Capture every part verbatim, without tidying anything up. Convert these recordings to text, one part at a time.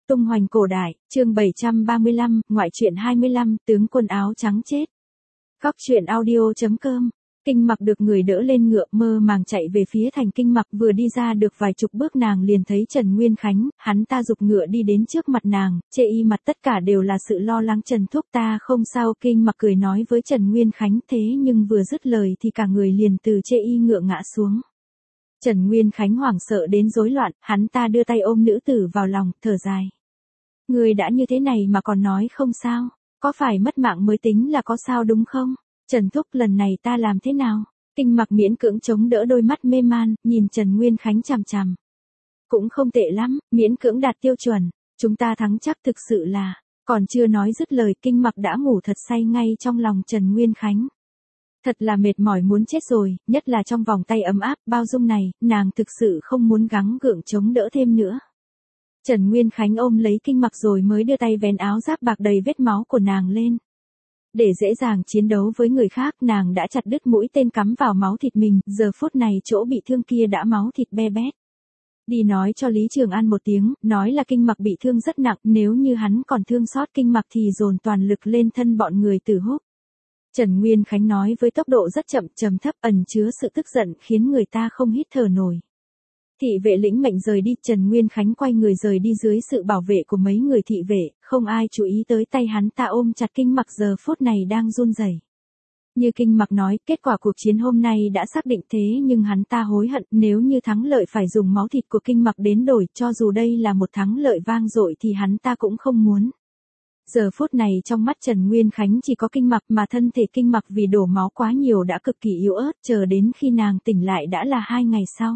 Tung hoành cổ đại, chương bảy trăm ba mươi lăm, ngoại truyện hai mươi lăm, tướng quân áo trắng chết. Góc truyện audio chấm com. Kinh Mặc được người đỡ lên ngựa, mơ màng chạy về phía thành Kinh Mặc, vừa đi ra được vài chục bước nàng liền thấy Trần Nguyên Khánh, hắn ta giục ngựa đi đến trước mặt nàng, chê y mặt tất cả đều là sự lo lắng. Trần thúc ta không sao. Kinh Mặc cười nói với Trần Nguyên Khánh, thế nhưng vừa dứt lời thì cả người liền từ chê y ngựa ngã xuống. Trần Nguyên Khánh hoảng sợ đến rối loạn, hắn ta đưa tay ôm nữ tử vào lòng, thở dài. Người đã như thế này mà còn nói không sao, có phải mất mạng mới tính là có sao đúng không? Trần thúc lần này ta làm thế nào? Kinh Mặc miễn cưỡng chống đỡ đôi mắt mê man, nhìn Trần Nguyên Khánh chằm chằm. Cũng không tệ lắm, miễn cưỡng đạt tiêu chuẩn, chúng ta thắng chắc thực sự là, còn chưa nói dứt lời Kinh Mặc đã ngủ thật say ngay trong lòng Trần Nguyên Khánh. Thật là mệt mỏi muốn chết rồi, nhất là trong vòng tay ấm áp, bao dung này, nàng thực sự không muốn gắng gượng chống đỡ thêm nữa. Trần Nguyên Khánh ôm lấy Kinh Mặc rồi mới đưa tay vén áo giáp bạc đầy vết máu của nàng lên. Để dễ dàng chiến đấu với người khác, nàng đã chặt đứt mũi tên cắm vào máu thịt mình, giờ phút này chỗ bị thương kia đã máu thịt be bét. Đi nói cho Lý Trường An một tiếng, nói là Kinh Mặc bị thương rất nặng, nếu như hắn còn thương xót Kinh Mặc thì dồn toàn lực lên thân bọn người Từ Húc. Trần Nguyên Khánh nói với tốc độ rất chậm, trầm thấp, ẩn chứa sự tức giận khiến người ta không hít thở nổi. Thị vệ lĩnh mệnh rời đi, Trần Nguyên Khánh quay người rời đi dưới sự bảo vệ của mấy người thị vệ, không ai chú ý tới tay hắn ta ôm chặt Kinh Mặc giờ phút này đang run rẩy. Như Kinh Mặc nói, kết quả cuộc chiến hôm nay đã xác định, thế nhưng hắn ta hối hận, nếu như thắng lợi phải dùng máu thịt của Kinh Mặc đến đổi, cho dù đây là một thắng lợi vang dội thì hắn ta cũng không muốn. Giờ phút này trong mắt Trần Nguyên Khánh chỉ có Kinh Mặc, mà thân thể Kinh Mặc vì đổ máu quá nhiều đã cực kỳ yếu ớt, chờ đến khi nàng tỉnh lại đã là hai ngày sau.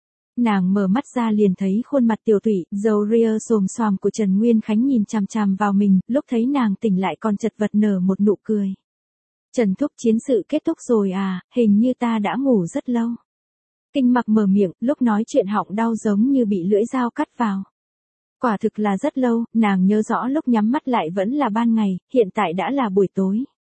Nàng mở mắt ra liền thấy khuôn mặt tiểu tụy, râu ria xồm xoàm của Trần Nguyên Khánh nhìn chằm chằm vào mình, lúc thấy nàng tỉnh lại còn chật vật nở một nụ cười. Trần thúc, chiến sự kết thúc rồi à, hình như ta đã ngủ rất lâu. Kinh Mặc mở miệng, lúc nói chuyện họng đau giống như bị lưỡi dao cắt vào. Quả thực là rất lâu, nàng nhớ rõ lúc nhắm mắt lại vẫn là ban ngày, hiện tại đã là buổi tối.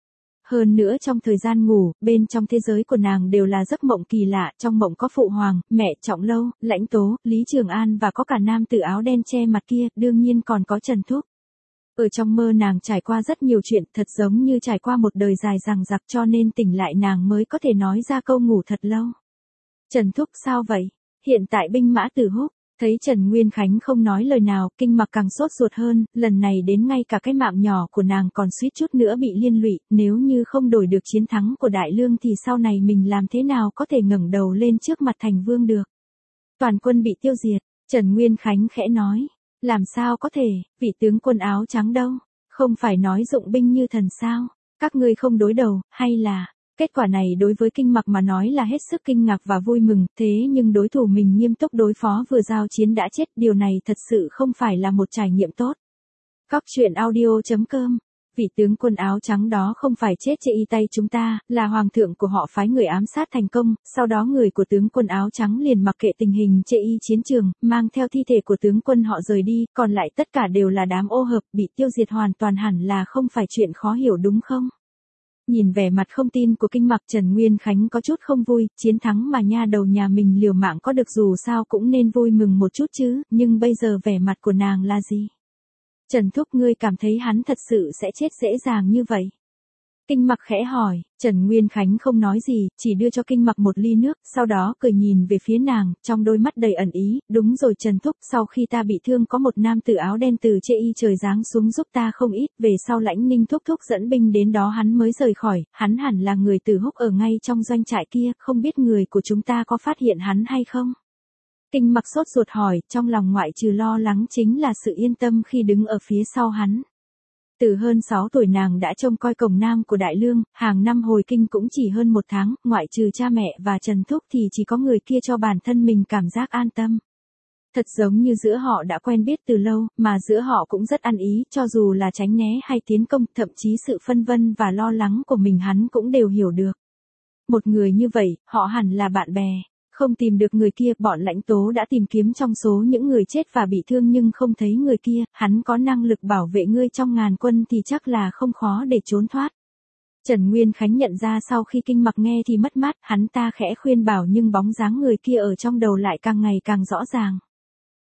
Hơn nữa trong thời gian ngủ, bên trong thế giới của nàng đều là giấc mộng kỳ lạ, trong mộng có Phụ Hoàng, mẹ Trọng Lâu, Lãnh Tố, Lý Trường An và có cả nam tử áo đen che mặt kia, đương nhiên còn có Trần thúc. Ở trong mơ nàng trải qua rất nhiều chuyện, thật giống như trải qua một đời dài dằng dặc, cho nên tỉnh lại nàng mới có thể nói ra câu ngủ thật lâu. Trần thúc sao vậy? Hiện tại binh mã Từ Húc. Thấy Trần Nguyên Khánh không nói lời nào, Kinh Mặc càng sốt ruột hơn, lần này đến ngay cả cái mạng nhỏ của nàng còn suýt chút nữa bị liên lụy, nếu như không đổi được chiến thắng của Đại Lương thì sau này mình làm thế nào có thể ngẩng đầu lên trước mặt thành vương được. Toàn quân bị tiêu diệt, Trần Nguyên Khánh khẽ nói, làm sao có thể, vị tướng quân áo trắng đâu, không phải nói dụng binh như thần sao, các ngươi không đối đầu, hay là... Kết quả này đối với Kinh Mặc mà nói là hết sức kinh ngạc và vui mừng, thế nhưng đối thủ mình nghiêm túc đối phó vừa giao chiến đã chết, điều này thật sự không phải là một trải nghiệm tốt. Góc truyện audio chấm com. Vị tướng quân áo trắng đó không phải chết trên y tay chúng ta, là hoàng thượng của họ phái người ám sát thành công, sau đó người của tướng quân áo trắng liền mặc kệ tình hình trên y chiến trường, mang theo thi thể của tướng quân họ rời đi, còn lại tất cả đều là đám ô hợp, bị tiêu diệt hoàn toàn hẳn là không phải chuyện khó hiểu đúng không? Nhìn vẻ mặt không tin của Kinh Mặc, Trần Nguyên Khánh có chút không vui, chiến thắng mà nha đầu nhà mình liều mạng có được dù sao cũng nên vui mừng một chút chứ, nhưng bây giờ vẻ mặt của nàng là gì? Trần thúc, ngươi cảm thấy hắn thật sự sẽ chết dễ dàng như vậy? Kinh Mặc khẽ hỏi, Trần Nguyên Khánh không nói gì, chỉ đưa cho Kinh Mặc một ly nước, sau đó cười nhìn về phía nàng, trong đôi mắt đầy ẩn ý, đúng rồi Trần thúc, sau khi ta bị thương có một nam tử áo đen từ chê y trời giáng xuống giúp ta không ít, về sau Lãnh Ninh thúc thúc dẫn binh đến đó hắn mới rời khỏi, hắn hẳn là người Từ Húc ở ngay trong doanh trại kia, không biết người của chúng ta có phát hiện hắn hay không? Kinh Mặc sốt ruột hỏi, trong lòng ngoại trừ lo lắng chính là sự yên tâm khi đứng ở phía sau hắn. Từ hơn sáu tuổi nàng đã trông coi cổng nam của Đại Lương, hàng năm hồi kinh cũng chỉ hơn một tháng, ngoại trừ cha mẹ và Trần thúc thì chỉ có người kia cho bản thân mình cảm giác an tâm. Thật giống như giữa họ đã quen biết từ lâu, mà giữa họ cũng rất ăn ý, cho dù là tránh né hay tiến công, thậm chí sự phân vân và lo lắng của mình hắn cũng đều hiểu được. Một người như vậy, họ hẳn là bạn bè. Không tìm được người kia, bọn Lãnh Tố đã tìm kiếm trong số những người chết và bị thương nhưng không thấy người kia, hắn có năng lực bảo vệ ngươi trong ngàn quân thì chắc là không khó để trốn thoát. Trần Nguyên Khánh nhận ra sau khi Kinh Mặc nghe thì mất mát, hắn ta khẽ khuyên bảo nhưng bóng dáng người kia ở trong đầu lại càng ngày càng rõ ràng.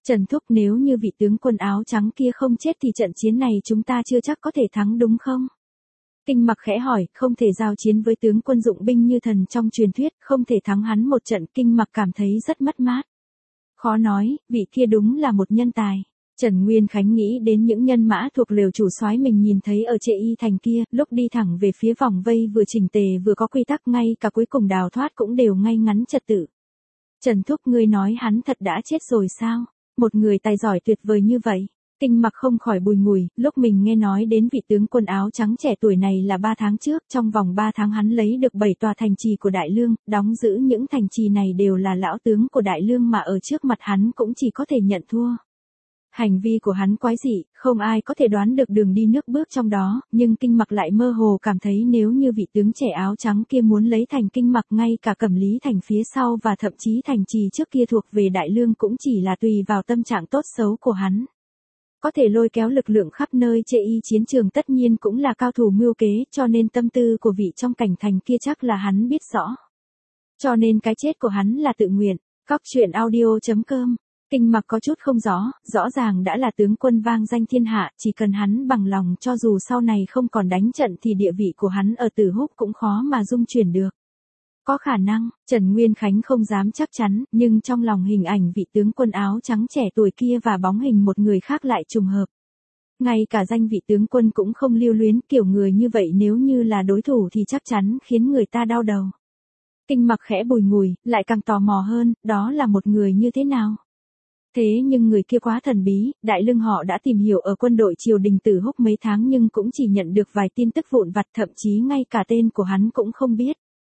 Trần Thúc, nếu như vị tướng quân áo trắng kia không chết thì trận chiến này chúng ta chưa chắc có thể thắng đúng không? Kinh Mặc khẽ hỏi, không thể giao chiến với tướng quân dụng binh như thần trong truyền thuyết, không thể thắng hắn một trận. Kinh Mặc cảm thấy rất mất mát. Khó nói, vị kia đúng là một nhân tài. Trần Nguyên Khánh nghĩ đến những nhân mã thuộc lều chủ soái mình nhìn thấy ở Trệ Y Thành kia, lúc đi thẳng về phía vòng vây vừa chỉnh tề vừa có quy tắc, ngay cả cuối cùng đào thoát cũng đều ngay ngắn trật tự. Trần Thúc, ngươi nói hắn thật đã chết rồi sao? Một người tài giỏi tuyệt vời như vậy. Kinh Mặc không khỏi bùi ngùi, lúc mình nghe nói đến vị tướng quân áo trắng trẻ tuổi này là ba tháng trước, trong vòng ba tháng hắn lấy được bảy tòa thành trì của Đại Lương, đóng giữ những thành trì này đều là lão tướng của Đại Lương mà ở trước mặt hắn cũng chỉ có thể nhận thua. Hành vi của hắn quái dị, không ai có thể đoán được đường đi nước bước trong đó, nhưng Kinh Mặc lại mơ hồ cảm thấy nếu như vị tướng trẻ áo trắng kia muốn lấy thành Kinh Mặc, ngay cả Cẩm Lý thành phía sau và thậm chí thành trì trước kia thuộc về Đại Lương cũng chỉ là tùy vào tâm trạng tốt xấu của hắn. Có thể lôi kéo lực lượng khắp nơi Trệ Y chiến trường tất nhiên cũng là cao thủ mưu kế, cho nên tâm tư của vị trong cảnh thành kia chắc là hắn biết rõ. Cho nên cái chết của hắn là tự nguyện. Cóc truyện audio chấm com. Kinh Mặc có chút không rõ, rõ ràng đã là tướng quân vang danh thiên hạ, chỉ cần hắn bằng lòng cho dù sau này không còn đánh trận thì địa vị của hắn ở Tử Húc cũng khó mà dung chuyển được. Có khả năng, Trần Nguyên Khánh không dám chắc chắn, nhưng trong lòng hình ảnh vị tướng quân áo trắng trẻ tuổi kia và bóng hình một người khác lại trùng hợp. Ngay cả danh vị tướng quân cũng không lưu luyến, kiểu người như vậy nếu như là đối thủ thì chắc chắn khiến người ta đau đầu. Kinh Mặc khẽ bùi ngùi, lại càng tò mò hơn, đó là một người như thế nào? Thế nhưng người kia quá thần bí, Đại Lương họ đã tìm hiểu ở quân đội triều đình Tử Húc mấy tháng nhưng cũng chỉ nhận được vài tin tức vụn vặt, thậm chí ngay cả tên của hắn cũng không biết.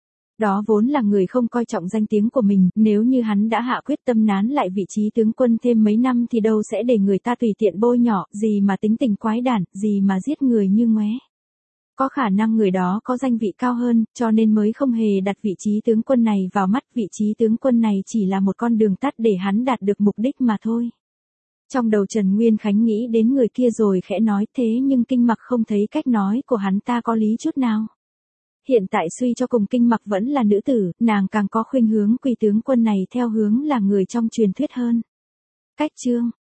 Đó vốn là người không coi trọng danh tiếng của mình, nếu như hắn đã hạ quyết tâm nán lại vị trí tướng quân thêm mấy năm thì đâu sẽ để người ta tùy tiện bôi nhọ, gì mà tính tình quái đản, gì mà giết người như ngoé. Có khả năng người đó có danh vị cao hơn, cho nên mới không hề đặt vị trí tướng quân này vào mắt, vị trí tướng quân này chỉ là một con đường tắt để hắn đạt được mục đích mà thôi. Trong đầu Trần Nguyên Khánh nghĩ đến người kia rồi khẽ nói, thế nhưng Kinh Mặc không thấy cách nói của hắn ta có lý chút nào. Hiện tại suy cho cùng Kinh Mặc vẫn là nữ tử, nàng càng có khuynh hướng quy tướng quân này theo hướng là người trong truyền thuyết hơn. Cách chương